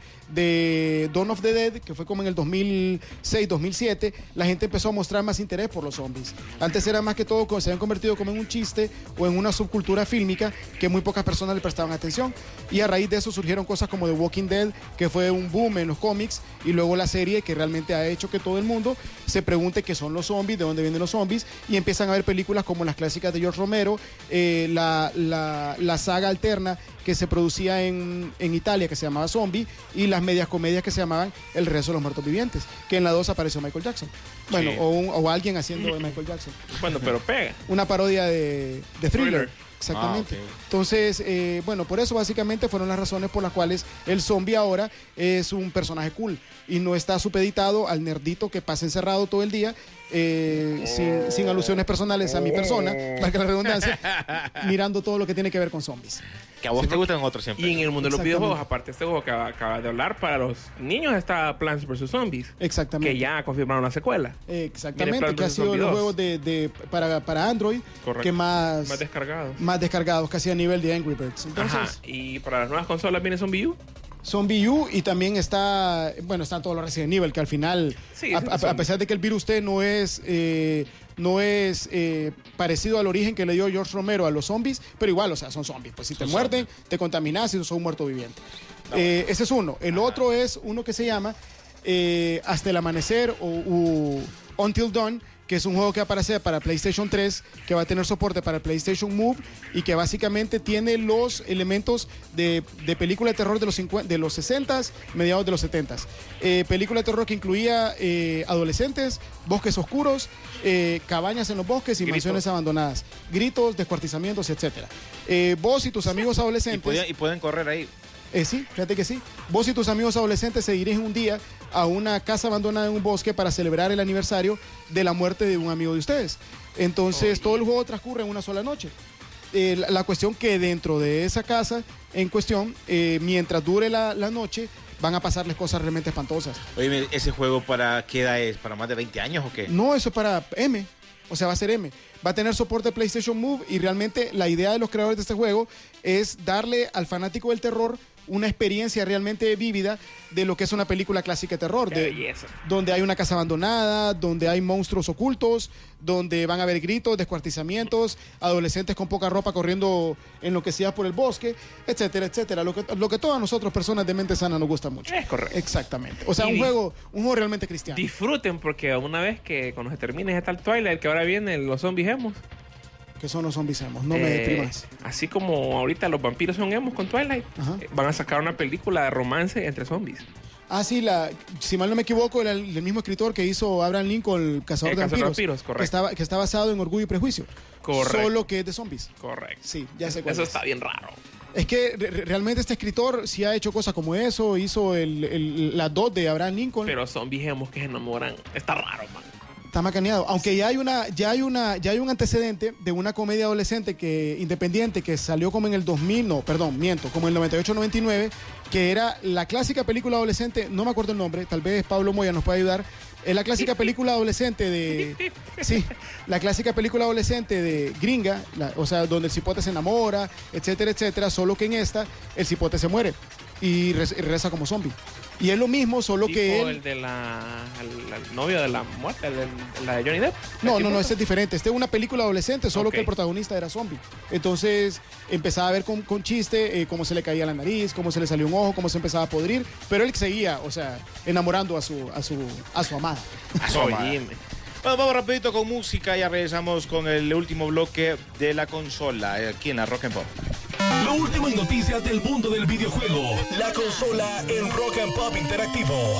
C: de Dawn of the Dead, que fue como en el dos mil seis, dos mil siete, la gente empezó a mostrar más interés por los zombies. Antes era más que todo, se habían convertido como en un chiste o en una subcultura fílmica que muy pocas personas le prestaban atención. Y a raíz de eso surgieron cosas como The Walking Dead, que fue un boom en los cómics, y luego la serie que realmente ha hecho que todo el mundo se pregunte qué son los zombies, de dónde vienen los zombies, y empiezan a ver películas como las clásicas de George Romero, eh, la, la, la saga alterna que se producía en, en Italia, que se llamaba Zombie, y las medias comedias que se llamaban El Regreso de los Muertos Vivientes, que en la dos apareció Michael Jackson. Bueno,
D: Sí.
C: o, un, o alguien haciendo de Michael Jackson.
D: Bueno, pero pega.
C: Una parodia de, de Thriller.
D: Thriller.
C: Exactamente.
B: Ah, ok.
C: Entonces, eh, bueno, por eso básicamente fueron las razones por las cuales el zombie ahora es un personaje cool y no está supeditado al nerdito que pasa encerrado todo el día, eh, sin, sin alusiones personales a mi persona, valga la redundancia, mirando todo lo que tiene que ver con zombies.
B: Que a vos te gustan otros siempre.
D: Y en el mundo de los
C: Exactamente.
D: videojuegos, aparte de este juego que acaba de hablar, para los niños está Plants versus. Zombies.
C: Exactamente.
D: Que ya confirmaron la secuela.
C: Exactamente,
D: Viene
C: que ha
D: Plants
C: sido
D: versus.
C: los
D: Zombie
C: juegos de, de- para, para Android
D: Correcto.
C: que más,
D: Más descargado.
C: más descargados, casi a nivel de Angry Birds. Entonces,
D: Ajá. Y para las nuevas consolas viene Zombie U.
C: Zombie U, y también está, bueno, están todos los Resident Evil, que al final,
D: Sí,
C: a,
D: ese
C: a-
D: son-
C: a pesar de que el virus T no es, eh, no es eh, parecido al origen que le dio George Romero a los zombies, pero igual, o sea, son zombies. Pues si te
B: Son
C: muerden, te contaminas y sos un muerto viviente. Eh, ese es uno. El otro es uno que se llama eh, Hasta el Amanecer o u- Until Dawn, que es un juego que aparece para PlayStation tres, que va a tener soporte para PlayStation Move y que básicamente tiene los elementos de, de película de terror de los, cincuenta, de los sesentas, mediados de los setentas. Eh, película de terror que incluía eh, adolescentes, bosques oscuros, eh, cabañas en los bosques y
D: Gritos.
C: mansiones abandonadas, gritos, descuartizamientos, etcétera. Eh, vos y tus amigos
B: Y
C: adolescentes...
B: pueden, y pueden correr ahí.
C: Eh, sí, fíjate que sí. Vos y tus amigos adolescentes se dirigen un día a una casa abandonada en un bosque para celebrar el aniversario de la muerte de un amigo de ustedes. Entonces, todo el juego transcurre en una sola noche. Eh, la, la cuestión que dentro de esa casa en cuestión, eh, mientras dure la, la noche, van a pasarles cosas realmente espantosas.
B: Oye, ¿ese juego para qué edad es? ¿Para más de veinte años o qué?
C: No, eso es para M. O sea, va a ser M. Va a tener soporte de PlayStation Move y realmente la idea de los creadores de este juego es darle al fanático del terror una experiencia realmente vívida de lo que es una película clásica de terror.
D: Qué
C: De,
D: belleza.
C: donde hay una casa abandonada, donde hay monstruos ocultos, donde van a haber gritos, descuartizamientos, adolescentes con poca ropa corriendo enloquecidas por el bosque, etcétera, etcétera. Lo que, lo que todas nosotros, personas de mente sana, nos gusta mucho.
D: Es correcto.
C: Exactamente. O sea,
D: Y
C: un
D: di-
C: juego, un juego realmente cristiano.
D: Disfruten porque una vez que cuando se termine está el Twilight, que ahora viene los zombies emos.
C: Que son los zombies emos. No me
D: Eh,
C: deprimas.
D: Así como ahorita los vampiros son emos con Twilight,
C: Ajá.
D: eh, van a sacar una película de romance entre zombies.
C: Ah, sí, la, si mal no me equivoco, era el, el mismo escritor que hizo Abraham Lincoln, el cazador
D: El
C: de
D: cazador de
C: vampiros.
D: vampiros, correcto.
C: Que, estaba, que está basado en Orgullo y Prejuicio.
D: Correcto.
C: Solo que es de zombies.
D: Correcto.
C: Sí, ya sé cuál
D: Eso
C: es.
D: está bien raro.
C: Es que re- re- realmente este escritor sí ha hecho cosas como eso, hizo el, el- la dos de Abraham Lincoln.
D: Pero zombies emos que se enamoran. Está raro, man.
C: Está macaneado. Aunque ya hay una, ya hay una, ya hay un antecedente de una comedia adolescente que, independiente, que salió como en el dos mil, no, perdón, miento, como en el noventa y ocho noventa y nueve, que era la clásica película adolescente, no me acuerdo el nombre, tal vez Pablo Moya nos puede ayudar. Es la clásica película adolescente de. Sí, la clásica película adolescente de gringa, la- o sea, donde el cipote se enamora, etcétera, etcétera, solo que en esta el cipote se muere y re- y regresa como zombie. Y es lo mismo, solo
D: Tipo
C: que él.
D: el de la, el, el novio de la muerte, el, el- la de Johnny Depp.
C: No,
D: ¿El
C: no, no,
D: tipo?
C: este es diferente. Este es una película adolescente, solo
D: Ok.
C: que el protagonista era zombie. Entonces empezaba a ver con, con chiste eh, cómo se le caía la nariz, cómo se le salió un ojo, cómo se empezaba a podrir. Pero él seguía, o sea, enamorando a su, a su, a su amada.
B: A su amada.
D: Oíme.
B: Bueno, vamos rapidito con música y ya regresamos con el último bloque de la consola aquí en la Rock and Pop.
E: Lo último en noticias del mundo del videojuego. La consola en Rock and Pop Interactivo.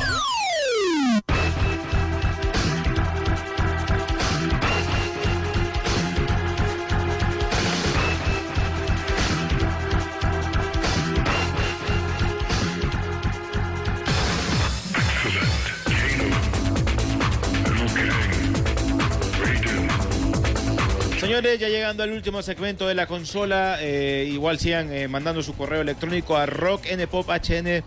B: Señores, ya llegando al último segmento de la consola, eh, igual sigan eh, mandando su correo electrónico a rocknpophn,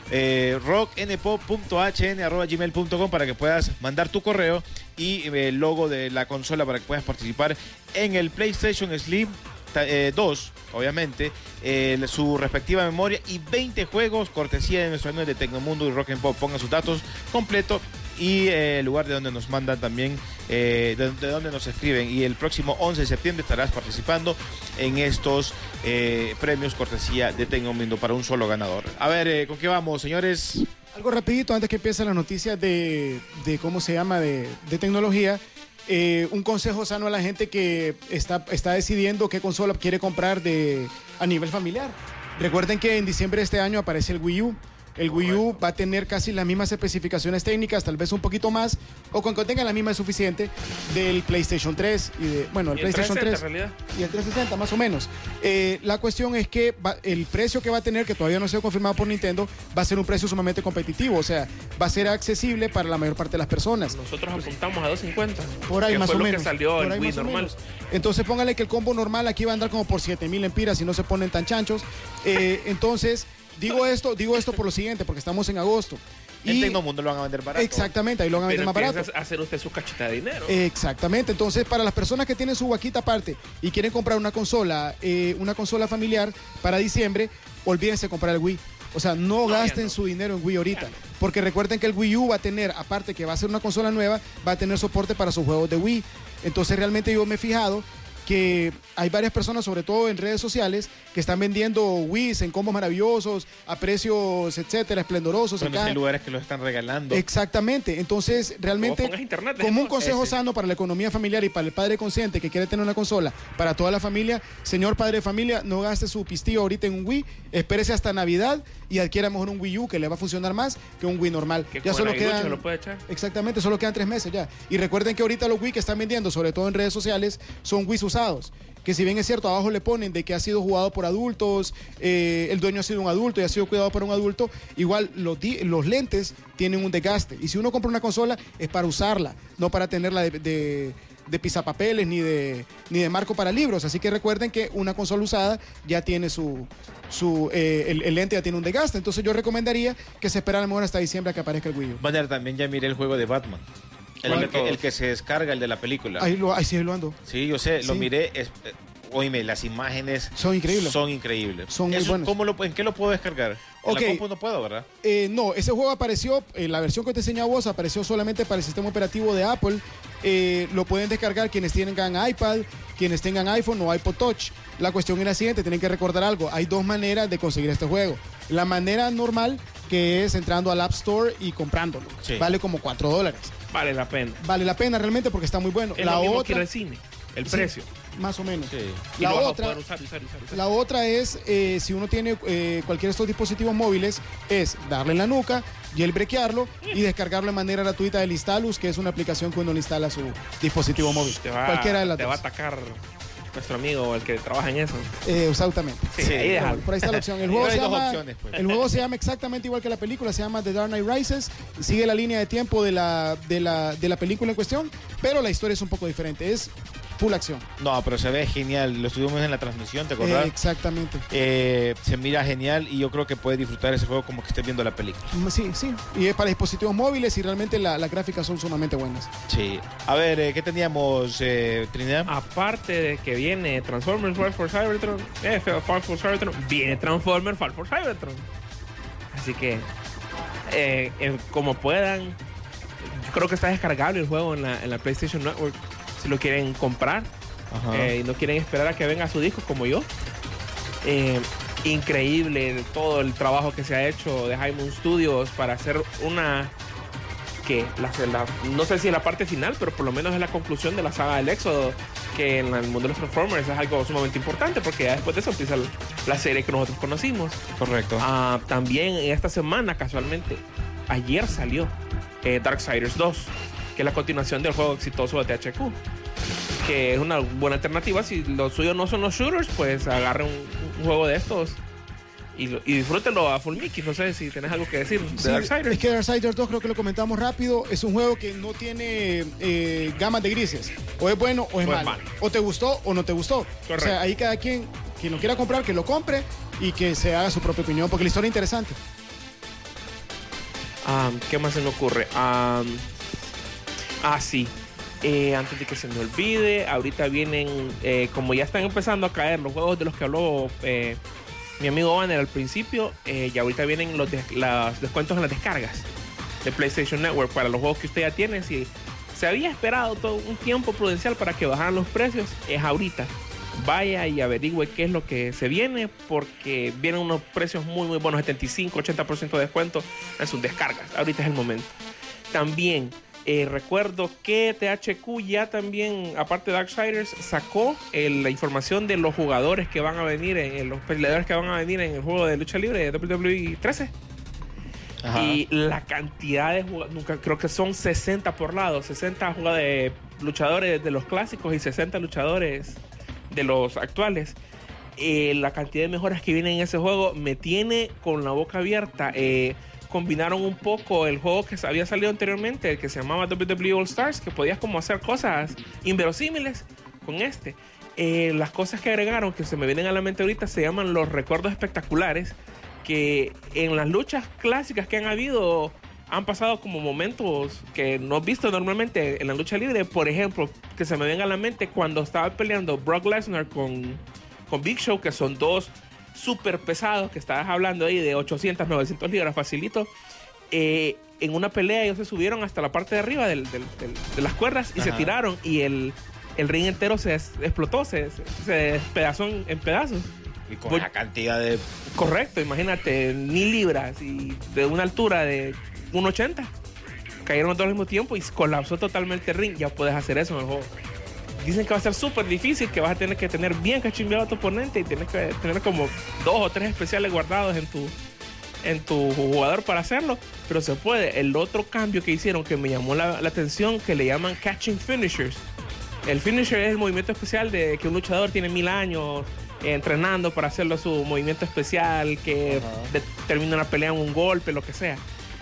B: eh, rocknpop.hn arroba gmail punto com para que puedas mandar tu correo y eh, el logo de la consola para que puedas participar en el PlayStation Slim eh, dos, obviamente, eh, su respectiva memoria y veinte juegos, cortesía de nuestro año de Tecnomundo y Rock and Pop. Pongan sus datos completos y eh, el lugar de donde nos mandan también, eh, de, de donde nos escriben. Y el próximo once de septiembre estarás participando en estos eh, premios cortesía de Tecnomundo para un solo ganador. A ver, eh, ¿con qué vamos, señores?
C: Algo rapidito antes que empiecen las noticias de, de ¿cómo se llama?, de, de tecnología. Eh, un consejo sano a la gente que está, está decidiendo qué consola quiere comprar de, a nivel familiar. Recuerden que en diciembre de este año aparece el Wii U. El Wii U va a tener casi las mismas especificaciones técnicas, tal vez un poquito más, o con que tenga la misma es suficiente del PlayStation tres y de, bueno, el,
D: y el
C: PlayStation tres
D: en realidad.
C: y el trescientos sesenta más o menos. Eh, la cuestión es que va, el precio que va a tener, que todavía no ha sido confirmado por Nintendo, va a ser un precio sumamente competitivo, o sea, va a ser accesible para la mayor parte de las personas.
D: Nosotros apuntamos a doscientos cincuenta.
C: Por ahí
D: que
C: más
D: fue
C: o
D: lo
C: menos.
D: que salió
C: Por
D: el
C: ahí
D: Wii
C: más o
D: normal.
C: menos. Entonces póngale que el combo normal aquí va a andar como por siete mil empiras si no se ponen tan chanchos. Eh, entonces, digo esto, digo esto por lo siguiente, porque estamos en agosto.
B: En
C: Y
B: Tecnomundo lo van a vender barato.
C: exactamente, ahí lo van a vender
D: Pero
C: más barato.
D: empieza a hacer usted su cachita de dinero.
C: Exactamente, entonces para las personas que tienen su vaquita aparte y quieren comprar una consola, eh, una consola familiar para diciembre, olvídense de comprar el Wii. O sea, no,
D: No,
C: gasten
D: no.
C: su dinero en Wii ahorita, porque recuerden que el Wii U va a tener, aparte que va a ser una consola nueva, va a tener soporte para sus juegos de Wii. Entonces realmente yo me he fijado que hay varias personas, sobre todo en redes sociales, que están vendiendo Wii's en combos maravillosos, a precios, etcétera, esplendorosos.
B: Bueno,
C: acá.
B: hay lugares que lo están regalando.
C: Exactamente, entonces realmente,
D: pongas internet,
C: como un
D: dejemos
C: consejo
B: ese.
C: sano para la economía familiar y para el padre consciente que quiere tener una consola para toda la familia, señor padre de familia, no gaste su pistillo ahorita en un Wii, espérese hasta Navidad y adquiera mejor un Wii U que le va a funcionar más que un Wii normal.
D: Que
C: Ya
D: con
C: solo
D: el aguilucho
C: quedan,
D: se lo puede echar.
C: exactamente, solo quedan tres meses ya. Y recuerden que ahorita los Wii que están vendiendo, sobre todo en redes sociales, son Wii usados. Que si bien es cierto, abajo le ponen de que ha sido jugado por adultos, eh, el dueño ha sido un adulto y ha sido cuidado por un adulto, igual los, di- los lentes tienen un desgaste. Y si uno compra una consola es para usarla, no para tenerla de, de, de pisapapeles ni de, ni de marco para libros. Así que recuerden que una consola usada ya tiene su... su eh, el, el lente ya tiene un desgaste. Entonces yo recomendaría que se esperara mejor hasta diciembre a que aparezca el Wii U.
B: Banner, también ya miré el juego de Batman. El,
D: ¿Cuál de
B: el que,
D: todos?
B: el que se descarga, el de la película.
C: Ahí, lo, ahí sí lo ando.
B: Sí, yo sé, lo
C: Sí.
B: miré. Es, eh, oíme, las imágenes
C: Son increíbles.
B: Son increíbles.
C: Son muy
B: Eso,
C: buenas.
B: ¿cómo lo, ¿En qué lo puedo descargar? En
C: Ok.
B: la compu no puedo, ¿verdad?
C: Eh, no, ese juego apareció, eh, la versión que te enseñé a vos apareció solamente para el sistema operativo de Apple. Eh, lo pueden descargar quienes tengan iPad, quienes tengan iPhone o iPod Touch. La cuestión es la siguiente, tienen que recordar algo. Hay dos maneras de conseguir este juego. La manera normal, que es entrando al App Store y comprándolo.
B: Sí.
C: Vale como cuatro dólares.
D: Vale la pena.
C: Vale la pena realmente porque está muy bueno.
D: Es
C: la
D: lo mismo que ir
C: otra,
D: al cine. El
C: Sí,
D: precio.
C: más o menos.
B: Sí.
D: Y
C: La
D: lo vas a
C: otra,
D: poder usar, usar, usar, usar.
C: La otra es, eh, si uno tiene eh, cualquiera de estos dispositivos móviles, es darle en la nuca, jailbreakearlo y descargarlo de manera gratuita del Instalus, que es una aplicación que uno le instala a su dispositivo móvil.
D: Te va,
C: Cualquiera de las
D: te va a
C: dos.
D: atacar nuestro amigo, el que trabaja en eso.
C: Eh, exactamente.
D: Sí,
B: Sí,
D: ahí déjalo.
C: Por ahí está la opción. El
B: Pero
C: juego,
B: hay
C: se
B: dos
C: llama,
B: opciones, pues.
C: el juego se llama exactamente igual que la película, se llama The Dark Knight Rises, sigue la línea de tiempo de la, de la, de la película en cuestión, pero la historia es un poco diferente, es full acción.
B: No, pero se ve genial. Lo estuvimos en la transmisión, ¿te
C: Eh,
B: acordás?
C: exactamente.
B: Eh, se mira genial y yo creo que puedes disfrutar ese juego como que estés viendo la película.
C: Sí, sí. Y es para dispositivos móviles y realmente la- las gráficas son sumamente buenas.
B: Sí. A ver, eh, ¿qué teníamos, eh, Trinidad?
D: Aparte de que viene Transformers Fall for Cybertron, eh, Fall for Cybertron, viene Transformers Fall for Cybertron. Así que, eh, eh, como puedan, yo creo que está descargable el juego en la, en la PlayStation Network. Si lo quieren comprar
B: Ajá.
D: eh, y no quieren esperar a que venga su disco como yo. Eh, increíble todo el trabajo que se ha hecho de High Moon Studios para hacer una que la, la, no sé si es la parte final, pero por lo menos es la conclusión de la saga del Éxodo, que en el mundo de los Transformers es algo sumamente importante, porque ya después de eso empieza la serie que nosotros conocimos.
B: Correcto.
D: Uh, también esta semana, casualmente, ayer salió eh, Darksiders dos, que es la continuación del juego exitoso de T H Q, que es una buena alternativa. Si lo suyo no son los shooters, pues agarre un, un juego de estos y, lo, y disfrútenlo a full Mickey. No sé si tenés algo que decir de
C: sí,
D: Darksiders.
C: Es que Darksiders dos, creo que lo comentamos rápido, es un juego que no tiene eh, gamas de grises. O es bueno o es
D: o
C: malo.
D: Es malo.
C: O te gustó o no te gustó.
D: Correcto.
C: O sea, ahí cada quien, quien lo quiera comprar, que lo compre y que se haga su propia opinión, porque la historia es interesante.
D: Um, ¿Qué más se me ocurre? Um, ah, sí. Eh, antes de que se me olvide, ahorita vienen, eh, como ya están empezando a caer los juegos de los que habló eh, mi amigo Banner al principio, eh, y ahorita vienen los, de, los descuentos en las descargas de PlayStation Network para los juegos que usted ya tiene. Si se había esperado todo un tiempo prudencial para que bajaran los precios, es ahorita. Vaya y averigüe qué es lo que se viene, porque vienen unos precios muy muy buenos, setenta y cinco, ochenta por ciento de descuento en sus descargas. Ahorita es el momento. También Eh, recuerdo que T H Q ya también, aparte de Darksiders, sacó eh, la información de los jugadores que van a venir, en, en los peleadores que van a venir en el juego de lucha libre de doble u doble u E trece. Ajá. Y la cantidad de jugadores, nunca, creo que son sesenta por lado, sesenta jugadores, luchadores de los clásicos y sesenta luchadores de los actuales. Eh, la cantidad de mejoras que vienen en ese juego me tiene con la boca abierta. Eh, combinaron un poco el juego que había salido anteriormente, el que se llamaba doble u doble u E All Stars, que podías como hacer cosas inverosímiles con este. Eh, las cosas que agregaron, que se me vienen a la mente ahorita, se llaman los recuerdos espectaculares, que en las luchas clásicas que han habido han pasado como momentos que no he visto normalmente en la lucha libre. Por ejemplo, que se me venga a la mente cuando estaba peleando Brock Lesnar con, con Big Show, que son dos súper pesados, que estabas hablando ahí de ochocientas, novecientas libras facilito. Eh, en una pelea ellos se subieron hasta la parte de arriba del, del, del, de las cuerdas y Ajá. se tiraron, y el, el ring entero se des, explotó, se, se, se despedazó en, en pedazos.
B: Y con Voy, la cantidad de...
D: Correcto, imagínate, mil libras y de una altura de uno ochenta. Cayeron todos al mismo tiempo y colapsó totalmente el ring. Ya puedes hacer eso en el juego. Dicen que va a ser súper difícil, que vas a tener que tener bien cachimbeado a tu oponente y tienes que tener como dos o tres especiales guardados en tu, en tu jugador para hacerlo, pero se puede. El otro cambio que hicieron que me llamó la, la atención, que le llaman catching finishers. El finisher es el movimiento especial de que un luchador tiene mil años eh, entrenando para hacerlo su movimiento especial, que de, termina una pelea en un golpe, lo que sea.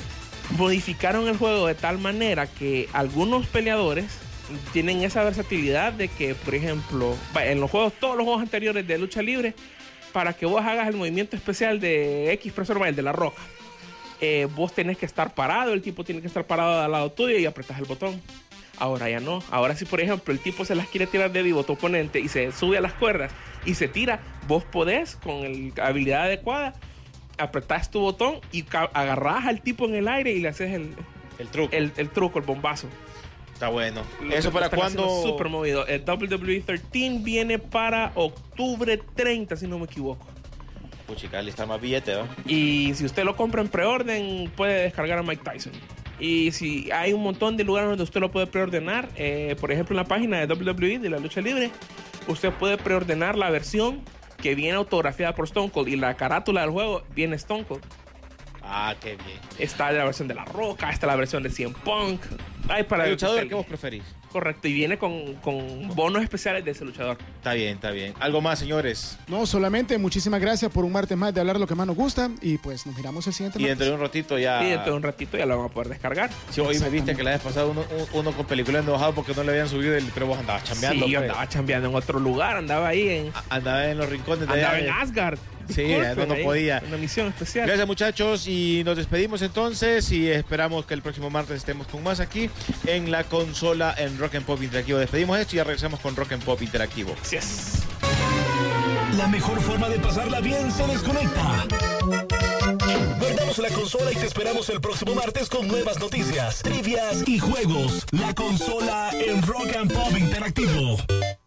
D: Modificaron el juego de tal manera que algunos peleadores tienen esa versatilidad de que, por ejemplo, en los juegos, todos los juegos anteriores de lucha libre, para que vos hagas el movimiento especial de X Profesor, el de la Roca, eh, vos tenés que estar parado, el tipo tiene que estar parado al lado tuyo y apretás el botón. Ahora ya no. Ahora si, por ejemplo, el tipo se las quiere tirar de vivo, tu oponente, y se sube a las cuerdas y se tira, vos podés, con la habilidad adecuada, apretás tu botón y agarrás al tipo en el aire y le haces el,
B: el truco,
D: el, el truco, el bombazo.
B: Está bueno.
D: Lo
B: ¿Eso para cuándo?
D: Súper movido. El doble u doble u E trece viene para octubre treinta, si no me equivoco.
B: Puchica, le está más billete, ¿no?
D: Y si usted lo compra en preorden, puede descargar a Mike Tyson. Y si hay un montón de lugares donde usted lo puede preordenar, eh, por ejemplo en la página de doble u doble u E de la lucha libre, usted puede preordenar la versión que viene autografiada por Stone Cold, y la carátula del juego viene Stone Cold.
B: Ah, qué bien.
D: Está la versión de La Roca, está la versión de C M Punk. Hay para
B: el luchador que, que vos preferís.
D: Correcto, y viene con, con bonos especiales de ese luchador.
B: Está bien, está bien. ¿Algo más, señores?
C: No, solamente muchísimas gracias por un martes más de hablar de lo que más nos gusta, y pues nos miramos el siguiente
B: y
C: martes.
B: Y dentro de un ratito ya...
D: Y dentro de un ratito ya lo vamos a poder descargar.
B: Sí, hoy me viste que la vez pasada uno, uno con película enojado porque no le habían subido, el, pero vos andabas chambeando.
D: Sí, yo
B: pues.
D: andaba chambeando en otro lugar, andaba ahí en...
B: Andaba en los rincones de
D: Andaba
B: allá,
D: en Asgard.
B: Sí, no, no podía.
D: Una misión especial.
B: Gracias, muchachos, y nos despedimos entonces y esperamos que el próximo martes estemos con más aquí en la consola en Rock and Pop Interactivo. Despedimos esto y ya regresamos con Rock and Pop Interactivo.
D: Gracias.
E: La mejor forma de pasarla bien se desconecta. Guardamos la consola y te esperamos el próximo martes con nuevas noticias, trivias y juegos. La consola en Rock and Pop Interactivo.